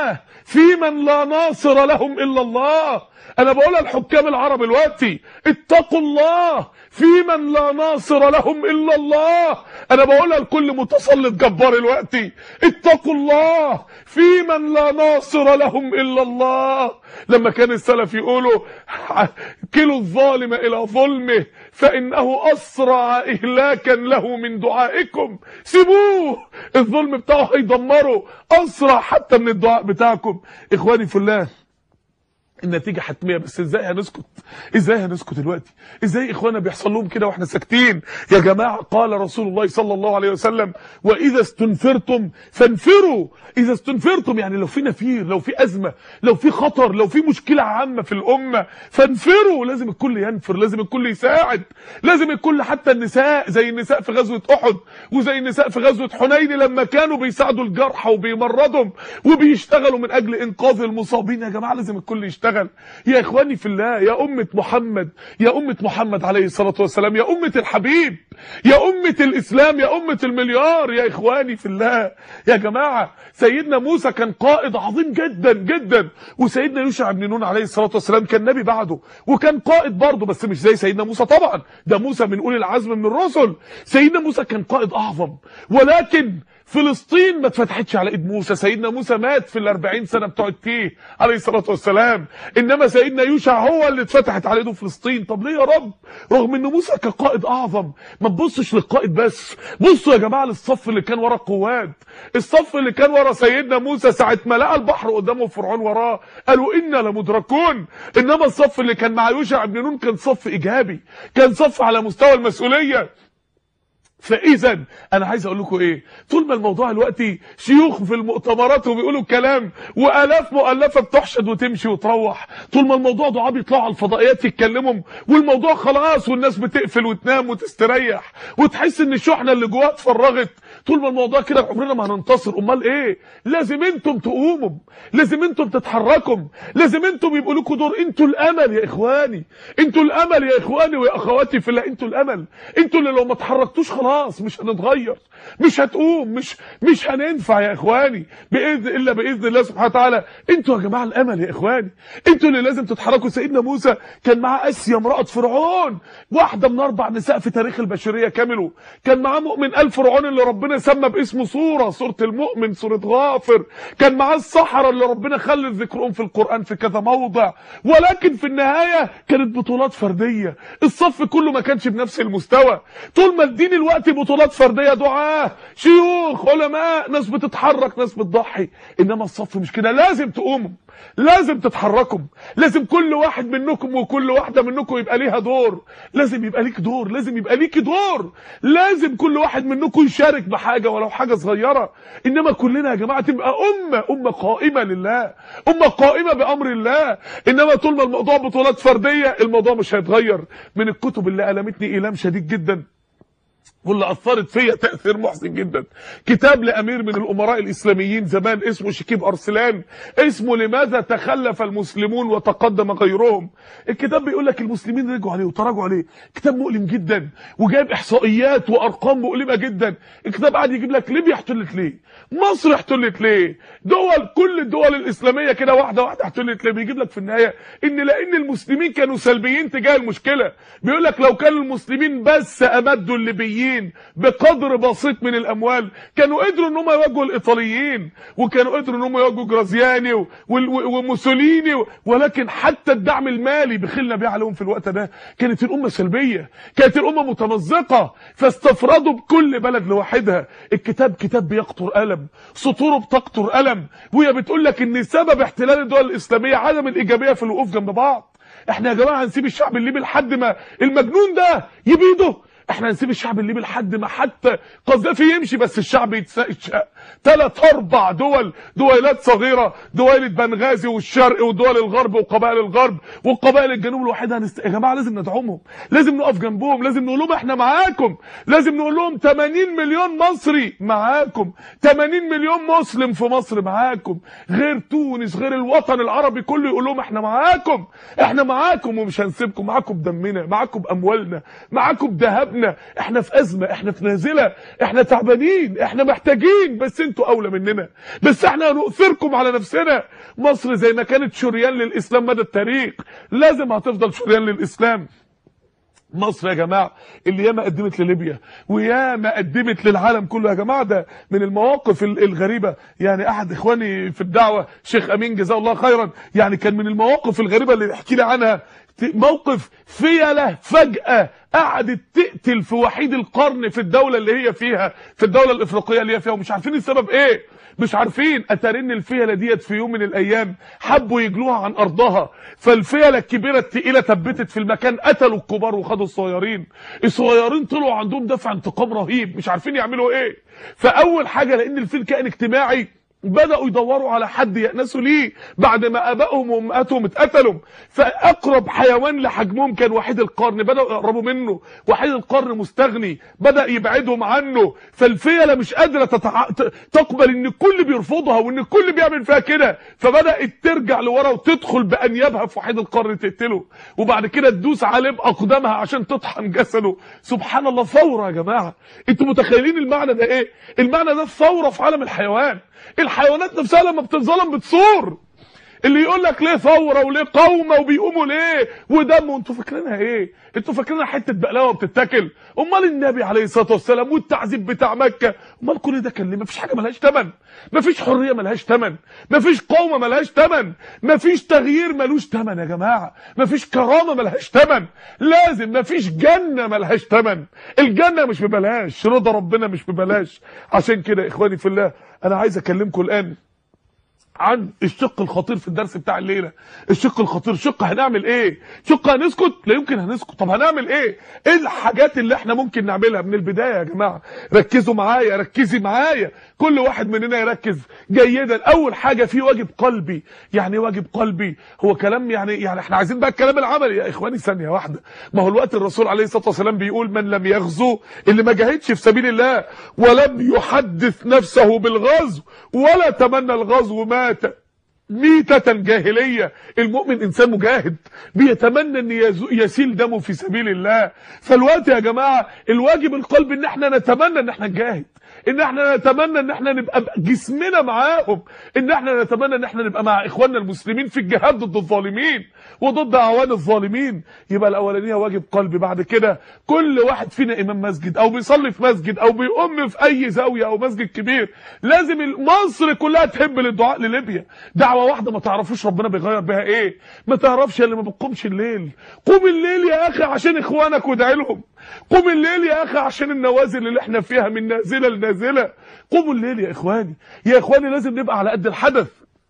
في من لا ناصر لهم الا الله. انا بقولها الحكام العرب دلوقتي، اتقوا الله في من لا ناصر لهم الا الله. انا بقولها لكل متسلط جبار دلوقتي، اتقوا الله في من لا ناصر لهم الا الله. لما كان السلف يقولوا كلوا الظالم الى ظلمه فانه اسرع اهلاكا له من دعائكم. سيبوه، الظلم بتاعه هيدمره اسرع حتى من الدعاء بتاعكم. اخواني في الله، النتيجة حتمية، بس ازاي هنسكت؟ ازاي هنسكت دلوقتي؟ ازاي اخوانا بيحصل لهم كده واحنا ساكتين؟ يا جماعة قال رسول الله صلى الله عليه وسلم: واذا استنفرتم فانفروا. اذا استنفرتم يعني لو في نفير، لو في ازمة، لو في خطر، لو في مشكلة عامة في الامة، فانفروا. لازم الكل ينفر، لازم الكل يساعد، لازم الكل، حتى النساء، زي النساء في غزوة احد وزي النساء في غزوة حنين لما كانوا بيساعدوا الجرحى وبيمرضهم وبيشتغلوا من اجل انقاذ المصابين. يا جماعة لازم الكل يشتغل. يا اخواني في الله، يا أمة محمد، يا أمة محمد عليه الصلاة والسلام، يا أمة الحبيب، يا أمة الإسلام، يا أمة المليار، يا اخواني في الله. يا جماعة سيدنا موسى كان قائد عظيم جدا جدا، وسيدنا يوشع بن نون عليه الصلاة والسلام كان نبي بعده وكان قائد برضه، بس مش زي سيدنا موسى طبعا، ده موسى من أولي العزم من الرسل. سيدنا موسى كان قائد أعظم، ولكن فلسطين ما اتفتحتش على ايد موسى. سيدنا موسى مات في ال40 سنة بتوع التيه عليه الصلاة والسلام، انما سيدنا يوشع هو اللي اتفتحت على ايده فلسطين. طب ليه يا رب؟ رغم ان موسى كقائد اعظم. ما تبصش للقائد بس، بصوا يا جماعة للصف اللي كان ورا القوات، الصف اللي كان ورا سيدنا موسى ساعة ما لقى البحر قدامه وفرعون وراه قالوا انا لمدركون. انما الصف اللي كان مع يوشع بن نون كان صف ايجابي، كان صف على مستوى المسؤولية. فاذا انا عايز اقول لكم ايه، طول ما الموضوع دلوقتي شيوخ في المؤتمرات وبيقولوا كلام والاف مؤلفه بتحشد وتمشي وتروح، طول ما الموضوع دعاء بيطلعوا على الفضائيات يتكلموا والموضوع خلاص والناس بتقفل وتنام وتستريح وتحس ان الشحنه اللي جواها اتفرغت، طول ما الموضوع كده عمرنا ما هننتصر. امال ايه؟ لازم انتم تقوموا، لازم انتم تتحركوا، لازم انتم يبقوا لكم دور. انتوا الامل يا اخواني، انتوا الامل يا اخواني ويا اخواتي في الله، انتوا الامل، انتوا اللي لو ما اتحركتوش خلاص مش هنتغير، مش هتقوم، مش هننفع يا اخواني باذن الله سبحانه وتعالى. انتوا يا جماعه الامل يا اخواني، انتوا اللي لازم تتحركوا. سيدنا موسى كان معاه اسيا امراه فرعون، واحده من 4 نساء في تاريخ البشريه كامله، كان معاه مؤمن ال فرعون اللي ربنا سمى باسمه سوره المؤمن، سوره غافر، كان معاه السحرة اللي ربنا خلى ذكرهم في القران في كذا موضع، ولكن في النهايه كانت بطولات فرديه، الصف كله ما كانش بنفس المستوى. طول ما الدين الوقت بطولات فرديه، دعاه، شيوخ، علماء، ناس بتتحرك، ناس بتضحي، انما الصف مش كده. لازم تقوموا، لازم تتحركوا، لازم كل واحد منكم وكل واحده منكم يبقى ليها دور، لازم يبقى ليك دور، لازم يبقى ليكي دور، لازم كل واحد منكم يشارك بحاجه ولو حاجه صغيره. انما كلنا يا جماعه تبقى امه قائمه لله، امه قائمه بامر الله. انما طول ما الموضوع بطولات فرديه الموضوع مش هيتغير. من الكتب اللي ألمتني إيلام شديد جدا واللي أثرت فيا تأثير محسن جدا، كتاب لأمير من الأمراء الإسلاميين زمان اسمه شكيب أرسلان، اسمه لماذا تخلف المسلمون وتقدم غيرهم. الكتاب بيقول لك المسلمين رجعوا عليه وتراجعوا عليه، كتاب مؤلم جدا وجايب إحصائيات وأرقام مؤلمة جدا. الكتاب قاعد يجيب لك ليبيا احتلت ليه، مصر احتلت ليه، كل الدول الإسلامية كده واحدة واحدة احتلت ليه. بيجيب لك في النهاية لأن المسلمين كانوا سلبيين تجاه المشكلة. بيقول لك لو كانوا المسلمين بس أمدوا الليبيين بقدر بسيط من الاموال كانوا قدروا ان هم يواجهوا الايطاليين، وكانوا قدروا ان هم يواجهوا جرازياني وموسوليني، ولكن حتى الدعم المالي بخلنا بيه عليهم في الوقت ده. كانت الامه سلبيه، كانت الامه متمزقه، فاستفردوا بكل بلد لوحدها. الكتاب كتاب بيقطر قلم، سطوره بتقطر قلم، وهي بتقول لك ان سبب احتلال الدول الاسلاميه عدم الايجابيه في الوقوف جنب بعض. احنا يا جماعه هنسيب الشعب الليبي لحد ما المجنون ده يبيده؟ احنا هنسيب الشعب الليبي لحد ما حتى قذافي يمشي بس الشعب يتشق؟ 3-4 دويلات صغيره، دويله بنغازي والشرق ودول الغرب وقبائل الغرب وقبائل الجنوب لوحدها يا جماعه لازم ندعمهم، لازم نقف جنبهم، لازم نقول لهم احنا معاكم، لازم نقول لهم 80 مليون مصري معاكم، 80 مليون مسلم في مصر معاكم، غير تونس، غير الوطن العربي كله يقول لهم احنا معاكم، احنا معاكم ومش هنسيبكم، معاكم بدمنا، معاكم باموالنا، معاكم بذهبنا، اخوانا احنا في ازمه، احنا في نازله، احنا تعبانين، احنا محتاجين، بس انتوا اولى مننا، بس احنا هنؤثركم على نفسنا. مصر زي ما كانت شريان للاسلام مدى التاريخ لازم هتفضل شريان للاسلام. مصر يا جماعه اللي ياما قدمت لليبيا وياما قدمت للعالم كله يا جماعه، ده من المواقف الغريبه. يعني احد اخواني في الدعوه شيخ امين جزاه الله خيرا، يعني كان من المواقف الغريبه اللي يحكي لي عنها موقف فيله فجاه قعدت تقتل في وحيد القرن في الدوله اللي هي فيها، في الدوله الافريقيه اللي هي فيها، ومش عارفين السبب ايه، مش عارفين. اتارن الفيله ديت في يوم من الايام حبوا يجلوها عن ارضها، فالفيله الكبيره الثقيله ثبتت في المكان، قتلوا الكبار وخدوا الصغيرين. الصغيرين طلعوا عندهم دفع انتقام رهيب، مش عارفين يعملوا ايه. فاول حاجه لان الفيل كائن اجتماعي بدأوا يدوروا على حد يأنسوا ليه بعد ما ابائهم وامهاتهم اتقتلوا. فاقرب حيوان لحجمهم كان وحيد القرن، بدأوا يقربوا منه. وحيد القرن مستغني بدأ يبعدهم عنه. فالفيلة مش قادرة تقبل ان الكل بيرفضها وان الكل بيعمل فيها كده، فبدأت ترجع لورا وتدخل بانيابها في وحيد القرن تقتله، وبعد كده تدوس عليه باقدامها عشان تطحن جسده. سبحان الله، ثورة يا جماعة. انتوا متخيلين المعنى ده ايه؟ المعنى ده ثورة في عالم الحيوان. الحيوانات نفسها لما بتتظلم بتصور. اللي يقول لك ليه ثوره وليه قومه وبيقوموا ليه ودم، انتوا فاكرينها ايه؟ انتوا فاكرينها حته بقلاوه بتتاكل؟ امال النبي عليه الصلاه والسلام والتعذيب بتاع مكه، امال كل ده كان ليه؟ مفيش حاجه ملهاش ثمن، مفيش حريه ملهاش ثمن، مفيش قومه ملهاش ثمن، مفيش تغيير ملوش ثمن يا جماعه، مفيش كرامه ملهاش ثمن، لازم مفيش جنه ملهاش ثمن. الجنه مش ببلاش، رضا ربنا مش ببلاش. عشان كده اخواني في الله انا عايز اكلمكم الان عن الشق الخطير في الدرس بتاع الليله. الشق الخطير، شق هنعمل ايه؟ شق هنسكت؟ لا يمكن هنسكت. طب هنعمل ايه؟ ايه الحاجات اللي احنا ممكن نعملها من البدايه يا جماعه؟ ركزوا معايا، ركزي معايا، كل واحد مننا يركز جيدا. اول حاجه في واجب قلبي. يعني ايه واجب قلبي؟ هو كلام يعني احنا عايزين بقى الكلام العملي يا اخواني. ثانيه واحده، ما هو الوقت الرسول عليه الصلاه والسلام بيقول من لم يغزو، اللي ما جاهدش في سبيل الله ولم يحدث نفسه بالغزو ولا تمنى الغزو مات ميتة جاهلية. المؤمن انسان مجاهد بيتمنى ان يسيل دمه في سبيل الله. فالوقت يا جماعة الواجب القلبي ان احنا نتمنى ان احنا نجاهد، ان احنا نتمنى ان احنا نبقى جسمنا معاهم، ان احنا نتمنى ان احنا نبقى مع اخواننا المسلمين في الجهاد ضد الظالمين وضد اعوان الظالمين. يبقى الاولانيه واجب قلبي. بعد كده كل واحد فينا امام مسجد او بيصلي في مسجد او بيقوم في اي زاويه او مسجد كبير، لازم مصر كلها تهب للدعاء لليبيا. دعوه واحده ما تعرفوش ربنا بيغير بها ايه، ما تعرفش اللي ما بتقومش الليل. قوم الليل يا اخي عشان اخوانك وادعي لهم. قوم الليل يا اخي عشان النوازل اللي احنا فيها من نازله لنازله. قوموا الليل يا اخواني، يا اخواني لازم نبقى على قد الحدث،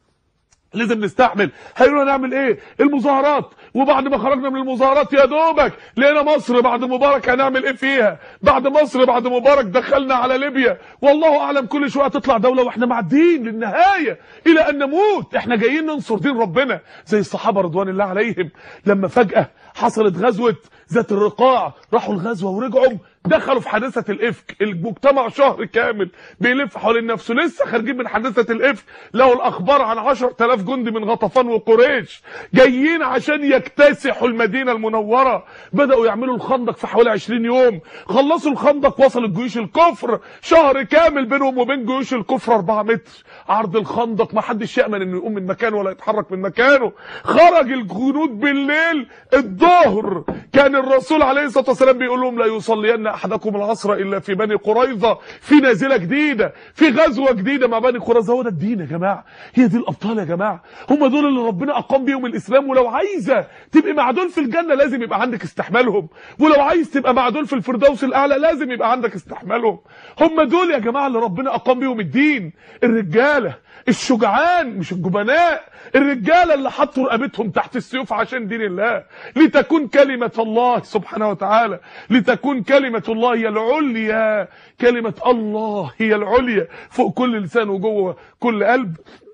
لازم نستحمل. هيقولوا نعمل ايه؟ المظاهرات، وبعد ما خرجنا من المظاهرات يا دوبك لقينا مصر بعد مبارك هنعمل ايه فيها؟ بعد مصر بعد مبارك دخلنا على ليبيا، والله اعلم كل شويه تطلع دوله واحنا معديين للنهايه الى ان نموت. احنا جايين ننصر دين ربنا زي الصحابه رضوان الله عليهم لما فجاه حصلت غزوه ذات الرقاع، راحوا الغزوه ورجعوا دخلوا في حادثه الافك. المجتمع شهر كامل بيلف حوالين نفسه، لسه خارجين من حادثه الافك لقوا الاخبار عن 10,000 جندي من غطفان وقريش جايين عشان يكتسحوا المدينه المنوره. بداوا يعملوا الخندق في حوالي 20 يوم، خلصوا الخندق، وصلت جيوش الكفر شهر كامل بينهم وبين جيوش الكفر 4 متر عرض الخندق، ما حدش يامن انه يقوم من مكانه ولا يتحرك من مكانه. خرج الجنود بالليل الظهر، كان الرسول عليه الصلاه والسلام بيقول لهم لا يصلين احدكم العصر الا في بني قريظه، في نازله جديده، في غزوه جديده مع بني قريظه. هو ده الدين يا جماعه، هي دي الابطال يا جماعه، هم دول اللي ربنا اقام بيهم الاسلام. ولو عايزه تبقى مع دول في الجنه لازم يبقى عندك استحمالهم، ولو عايز تبقى مع دول في الفردوس الاعلى لازم يبقى عندك استحمالهم. هم دول يا جماعه اللي ربنا اقام بيهم الدين، الرجاله الشجعان مش الجبناء، الرجاله اللي حطوا رقبتهم تحت السيوف عشان دين الله، لتكون كلمه الله سبحانه وتعالى، لتكون كلمه الله هي العليا، كلمه الله هي العليا فوق كل لسان وجوه كل قلب.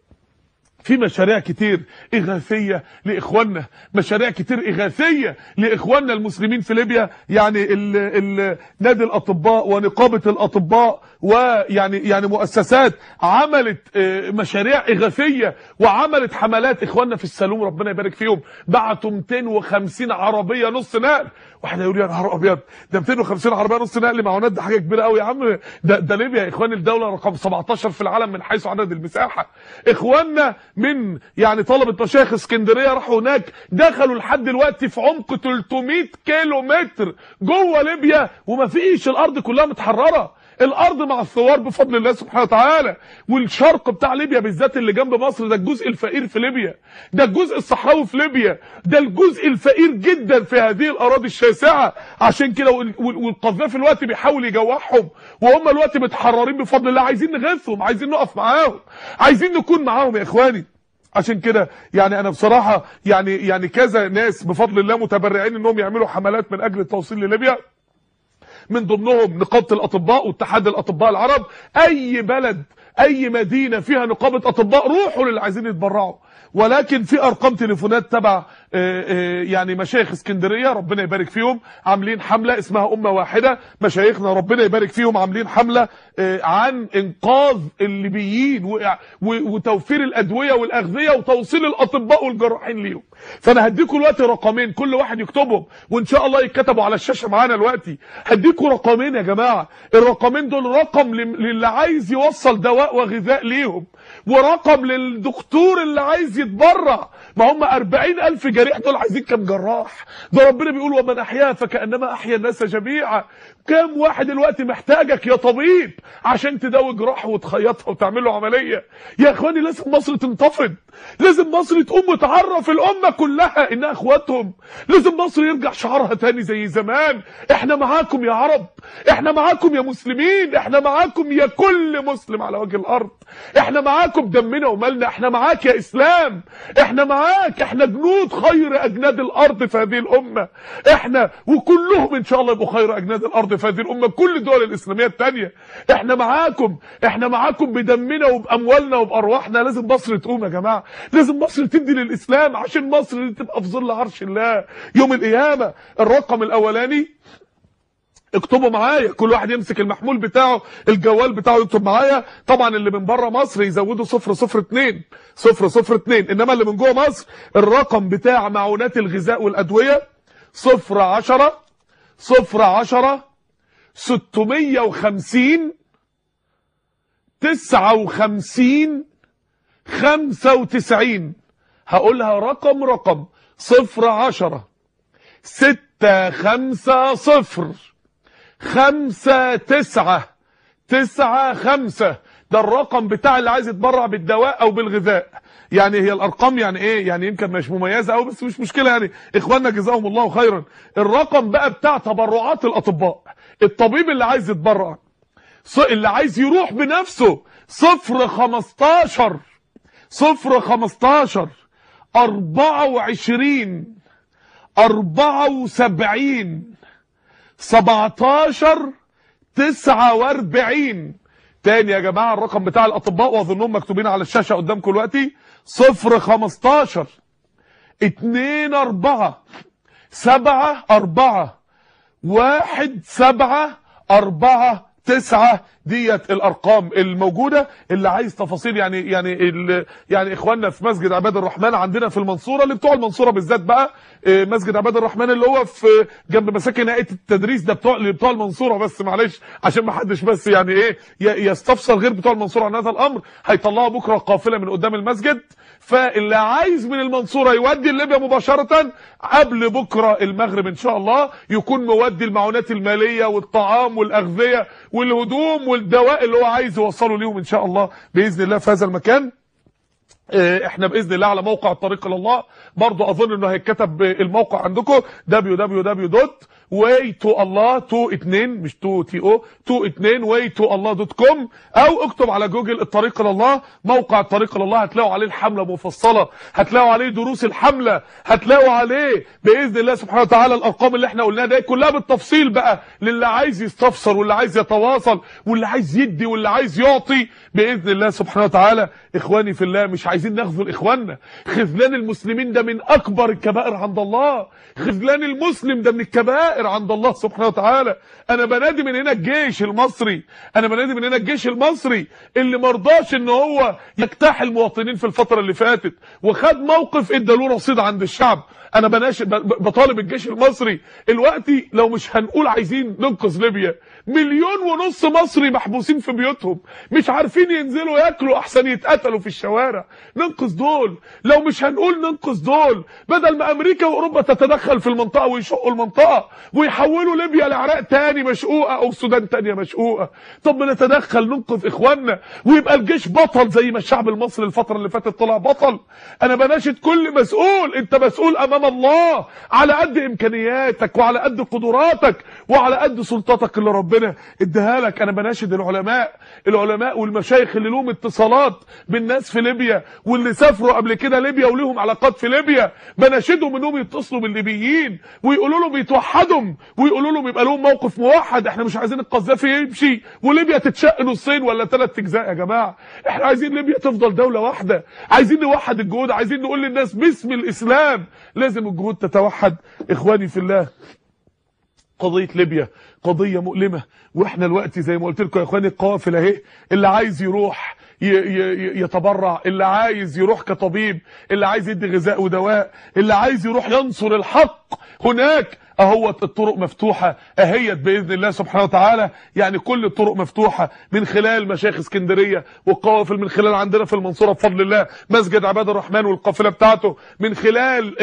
في مشاريع كتير إغاثية لإخواننا، مشاريع كتير إغاثية لإخواننا المسلمين في ليبيا. يعني نادي الأطباء ونقابة الأطباء ويعني مؤسسات عملت مشاريع إغاثية وعملت حملات. إخواننا في السلوم ربنا يبارك فيهم بعتوا 250 عربية نص نقل واحد هيقول يا نهار ابيض ده 250 عربيه نص نقل معونات، ده حاجه كبيره قوي يا عم. ده ليبيا يا اخوان الدوله رقم 17 في العالم من حيث عدد المساحه. اخواننا من يعني طلبه مشايخ اسكندريه راحوا هناك، دخلوا لحد دلوقتي في عمق 300 كيلو متر جوه ليبيا وما فيش، الارض كلها متحرره، الارض مع الثوار بفضل الله سبحانه وتعالى. والشرق بتاع ليبيا بالذات اللي جنب مصر ده الجزء الفقير في ليبيا، ده الجزء الصحراوي في ليبيا، ده الجزء الفقير جدا في هذه الاراضي الشاسعه. عشان كده والقذافي الوقت بيحاول يجوعهم وهم الوقت متحررين بفضل الله، عايزين نغيثهم، عايزين نقف معاهم، عايزين نكون معاهم يا اخواني. عشان كده يعني انا بصراحه يعني كذا ناس بفضل الله متبرعين انهم يعملوا حملات من اجل التوصيل لليبيا، من ضمنهم نقابه الاطباء واتحاد الاطباء العرب. اي بلد اي مدينه فيها نقابه اطباء روحوا للي عايزين يتبرعوا. ولكن في ارقام تليفونات تبع يعني مشايخ اسكندريه ربنا يبارك فيهم عاملين حمله اسمها امه واحده، مشايخنا ربنا يبارك فيهم عاملين حمله عن انقاذ الليبيين وتوفير الادويه والاغذيه وتوصيل الاطباء والجراحين ليهم. فانا هديكم دلوقتي رقمين كل واحد يكتبهم وان شاء الله يتكتبوا على الشاشه معانا دلوقتي. هديكم رقمين يا جماعه، الرقمين دول رقم للي عايز يوصل دواء وغذاء ليهم، ورقم للدكتور اللي عايز يتبرع. ما هم 40,000 جريح دول عايزين كام جراح؟ ده ربنا بيقول ومن احياها فكانما احيا الناس جميعا. كام واحد دلوقتي محتاجك يا طبيب عشان تداوي جراحه وتخيطها وتعمل له عمليه؟ يا اخواني لازم مصر تنتفض، لازم مصر تقوم وتعرف الامه كلها انها اخواتهم، لازم مصر يرجع شعارها تاني زي زمان. احنا معاكم يا عرب، احنا معاكم يا مسلمين، احنا معاكم يا كل مسلم على وجه الارض، احنا معاكم دمنا ومالنا، احنا معاك يا اسلام، احنا معاك، احنا جنود خير اجناد الارض في هذه الامه، احنا وكلهم ان شاء الله يبقوا خير اجناد الارض في هذه الامه، كل الدول الاسلاميه الثانيه. احنا معاكم، احنا معاكم بدمنا وباموالنا وبارواحنا. لازم مصر تقوم يا جماعه، لازم مصر تدي للاسلام عشان مصر تبقى في ظل عرش الله يوم القيامه. الرقم الاولاني اكتبوا معايا، كل واحد يمسك المحمول بتاعه الجوال بتاعه يكتب معايا. طبعا اللي من بره مصر يزودوا 002 002، انما اللي من جوه مصر الرقم بتاع معونات الغذاء والادويه 010 650 59 95. هقولها رقم 010 650 5995. ده الرقم بتاع اللي عايز يتبرع بالدواء او بالغذاء. يعني هي الارقام يعني ايه، يعني يمكن مش مميزه قوي بس مش مشكله، يعني اخواننا جزاهم الله خيرا. الرقم بقى بتاع تبرعات الاطباء، الطبيب اللي عايز يتبرع اللي عايز يروح بنفسه 015 24 74 17 49. تاني يا جماعه الرقم بتاع الاطباء واظنهم مكتوبين على الشاشه قدامكم دلوقتي 015 24 74 1749. ديت الارقام الموجوده. اللي عايز تفاصيل يعني اخواننا في مسجد عباد الرحمن عندنا في المنصوره، اللي بتوع المنصوره بالذات بقى مسجد عباد الرحمن اللي هو في جنب مساكن هيئه التدريس، ده بتوع المنصوره بس معلش عشان ما حدش بس يعني ايه يستفسر غير بتوع المنصوره عن هذا الامر. هيطلعوا بكره قافله من قدام المسجد، فاللي عايز من المنصوره يودي ليبيا مباشره قبل بكره المغرب ان شاء الله يكون مودي المعونات الماليه والطعام والاغذيه والهدوم والدواء اللي هو عايز يوصله ليهم ان شاء الله باذن الله في هذا المكان. احنا باذن الله على موقع الطريق الى الله برضو اظن انه هيتكتب الموقع عندكم www.way2allah.com او اكتب على جوجل الطريق الى الله. موقع الطريق الى الله هتلاقوا عليه الحمله مفصله، هتلاقوا عليه دروس الحمله، هتلاقوا عليه باذن الله سبحانه وتعالى الارقام اللي احنا قلناها دي كلها بالتفصيل بقى للي عايز يستفسر واللي عايز يتواصل واللي عايز يدي واللي عايز يعطي باذن الله سبحانه وتعالى. اخواني في الله مش عايزين نخذل اخواننا، خذلان المسلمين ده من اكبر الكبائر عند الله، خذلان المسلم ده من الكبائر. الكبائر عند الله سبحانه وتعالى. انا بنادي من هنا الجيش المصري، انا بنادي من هنا الجيش المصري اللي مرضاش ان هو يجتاح المواطنين في الفتره اللي فاتت وخد موقف ادى له رصيد عند الشعب. انا بطالب الجيش المصري دلوقتي، لو مش هنقول عايزين ننقذ ليبيا، 1.5 مليون مصري محبوسين في بيوتهم مش عارفين ينزلوا ياكلوا احسن يتقتلوا في الشوارع. ننقذ دول. لو مش هنقول ننقذ دول، بدل ما امريكا واوروبا تتدخل في المنطقه ويشقوا المنطقه ويحولوا ليبيا لعراق تاني مشقوقه او السودان تانيه مشقوقه، طب ما نتدخل ننقذ اخواننا ويبقى الجيش بطل زي ما الشعب المصري الفتره اللي فاتت طلع بطل. انا بناشد كل مسؤول، انت مسؤول امام الله على قد امكانياتك وعلى قد قدراتك وعلى قد سلطاتك اللي ربنا اداها لك. انا بناشد العلماء والمشايخ اللي لهم اتصالات بالناس في ليبيا واللي سافروا قبل كده ليبيا وليهم علاقات في ليبيا، بناشدهم انهم يتصلوا بالليبيين ويقولوا لهم يتوحدوا ويقولوا لهم يبقى لهم موقف موحد. احنا مش عايزين القذافي يمشي وليبيا تتشق نصين ولا 3 اجزاء يا جماعه، احنا عايزين ليبيا تفضل دوله واحده، عايزين نوحد الجهود، عايزين نقول للناس باسم الاسلام لازم الجهود تتوحد. اخواني في الله، قضيه ليبيا قضيه مؤلمه، واحنا دلوقتي زي ما قلت لكم يا اخواني القوافل اهي، اللي عايز يروح يتبرع، اللي عايز يروح كطبيب، اللي عايز يدي غذاء ودواء، اللي عايز يروح ينصر الحق هناك، اهوت الطرق مفتوحه اهيت باذن الله سبحانه وتعالى. يعني كل الطرق مفتوحه من خلال مشايخ اسكندريه والقوافل، من خلال عندنا في المنصوره بفضل الله مسجد عباد الرحمن والقافله بتاعته، من خلال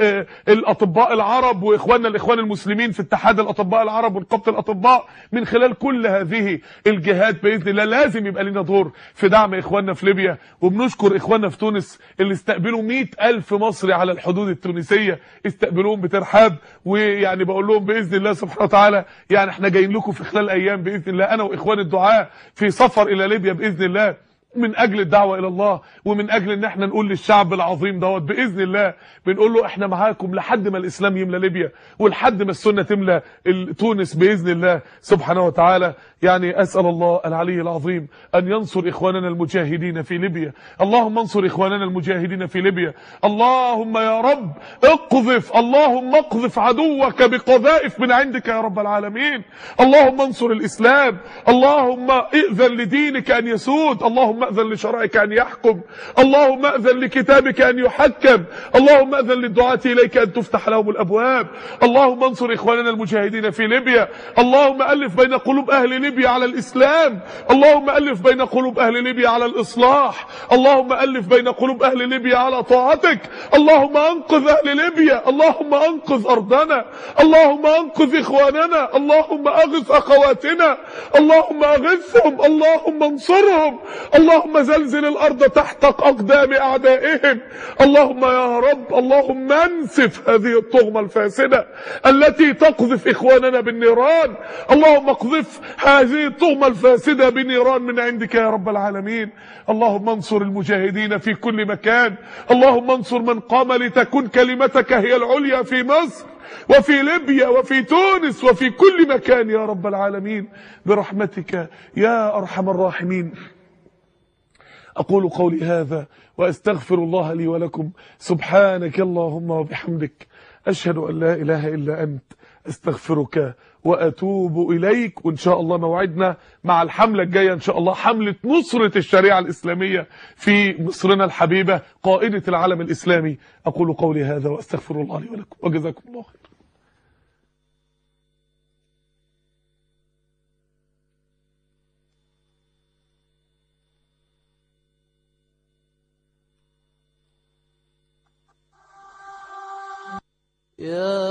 الاطباء العرب واخواننا الاخوان المسلمين في اتحاد الاطباء العرب ونقابه الاطباء. من خلال كل هذه الجهات باذن الله لازم يبقى لنا دور في دعم اخواننا في ليبيا. وبنشكر اخواننا في تونس اللي استقبلوا 100,000 مصري على الحدود التونسيه، استقبلوهم بترحاب، ويعني بقول لهم باذن الله سبحانه وتعالى يعني احنا جايين لكم في خلال ايام باذن الله، انا واخوان الدعاء في سفر الى ليبيا باذن الله، من اجل الدعوه الى الله ومن اجل ان احنا نقول للشعب العظيم دوت باذن الله، بنقول له احنا معاكم لحد ما الاسلام يملى ليبيا ولحد ما السنه تملى تونس باذن الله سبحانه وتعالى. يعني اسال الله العلي العظيم ان ينصر اخواننا المجاهدين في ليبيا. اللهم انصر اخواننا المجاهدين في ليبيا. اللهم يا رب اللهم اقذف عدوك بقذائف من عندك يا رب العالمين. اللهم انصر الاسلام، اللهم ائذن لدينك ان يسود، اللهم اذن لشرعك ان يحكم، اللهم اذن لكتابك ان يحكم، اللهم اذن للدعاة اليك ان تفتح لهم الابواب. اللهم انصر اخواننا المجاهدين في ليبيا. اللهم الف بين قلوب اهل ليبيا على الاسلام، اللهم الف بين قلوب اهل ليبيا على الاصلاح، اللهم الف بين قلوب اهل ليبيا على طاعتك. اللهم انقذ اهل ليبيا، اللهم انقذ ارضنا، اللهم انقذ اخواننا، اللهم اغث اخواتنا، اللهم اغثهم، اللهم انصرهم، اللهم زلزل الارض تحت اقدام اعدائهم. اللهم يا رب اللهم انسف هذه الطغمة الفاسدة التي تقذف اخواننا بالنيران، اللهم اقذف هذه الطغمة الفاسدة بنيران من عندك يا رب العالمين. اللهم انصر المجاهدين في كل مكان، اللهم انصر من قام لتكون كلمتك هي العليا في مصر وفي ليبيا وفي تونس وفي كل مكان يا رب العالمين برحمتك يا ارحم الراحمين. أقول قولي هذا وأستغفر الله لي ولكم. سبحانك اللهم وبحمدك، أشهد أن لا إله إلا أنت، أستغفرك وأتوب إليك. وإن شاء الله موعدنا مع الحملة الجاية إن شاء الله، حملة نصرة الشريعة الإسلامية في مصرنا الحبيبة قائدة العالم الإسلامي. أقول قولي هذا وأستغفر الله لي ولكم، وجزاكم الله خير. يا